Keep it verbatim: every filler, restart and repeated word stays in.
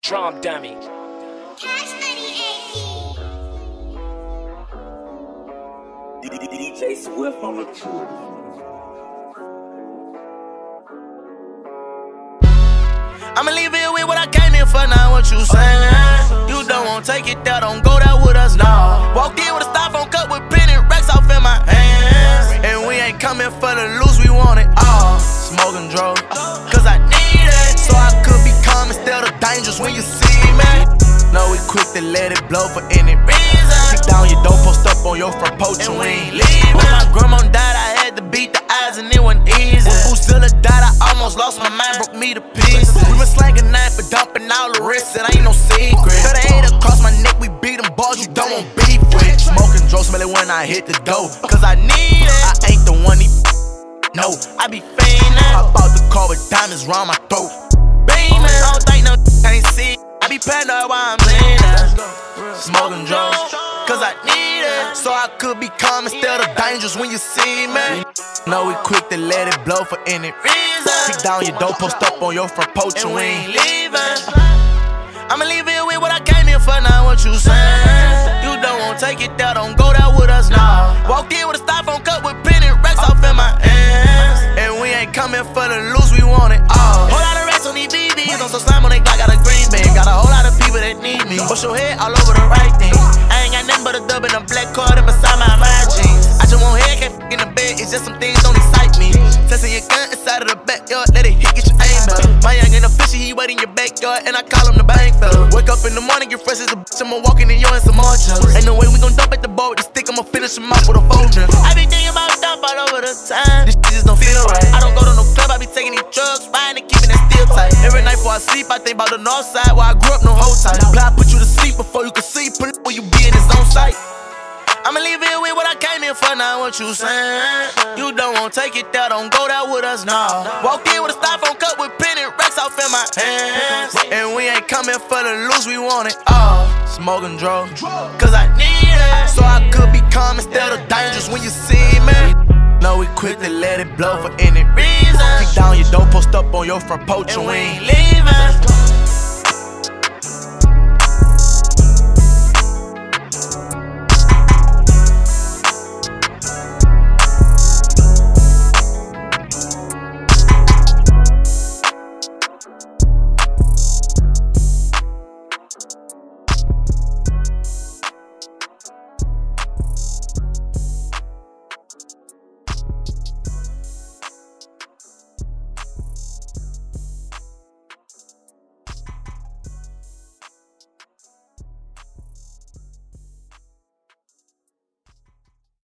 Drum dummy. Cash Money A P. D J Swift on the truth. I'ma leave it with what I came in for, now what you saying? You don't want take it there, don't go there with us, nah. Walked in with a styrofoam cup with penny racks off in my hands. And we ain't coming for the loose, we want it all. Smoking drugs, cause I need it. So I could be calm instead of dangerous when you see me. No, we quick to let it blow for any reason. Kick down your door, post up on your front porch and we ain't leaving. When my grandma died, I had to beat the eyes and it wasn't easy. When Bootzilla died, I almost lost my mind, broke me to pieces. We been slanging knife for dumping all the rest, it ain't no secret. Cut a hater across my neck, we beat them balls you don't want beef with. Smoking drugs, smell it when I hit the dough, cause I need it. I ain't the one he no, I be fiendin'. Hop out the car with diamonds round my throat. Beamin', I don't think no can't see. I be paranoid while I'm leanin'. Smoking drugs, cause I need it. So I could be calm instead of dangerous when you see me. No, we quick to let it blow for any reason. Kick down your door, post up on your front porch and we ain't leaving. I'ma leave it with what I came in for, now what you saying? You don't want take it there, don't go there with us, nah. Walked in with a styrofoam cup with penny racks off in my hands. And we ain't coming for the loose, we want it all. Whole lot of racks on these B Bs, on some slime on they Glock, got a green bean. Got a whole lot of people that need me. Push your head all over the right thing. I ain't got nothing but a dub and a black card in beside my my jeans. I just want head, can't f in the bed, it's just some things don't excite me. Testing your gun inside of the backyard, let it hit, get your aim up. My young and official, he wait in your backyard, and I call him the bank fella. Wake up in the morning, get fresh as a bitch, I'ma walk in and yo and some more jugs. Ain't no way we gon' dump at the bar with the stick, I'ma finish him off with a folder. I be thinking about dump all over the time, this shit just don't feel right. I don't go to no club, I be taking these drugs, riding and keeping it still tight. Every night before I sleep, I think about the north side, where I grew up no whole time. Apply, put you to sleep before you can see, put it where you be in his own sight. I'ma leave it with what I came in for, now what you saying? You don't want take it there, don't go there with us, nah. Walked in with a styrofoam cup with penny racks off in my hands. And we ain't coming for the loose, we want it all. Smoking drugs, cause I need it. So I could be calm instead of dangerous when you see me. No, we quick to let it blow for any reason. Kick down your door, post up on your front porch and we ain't leaving.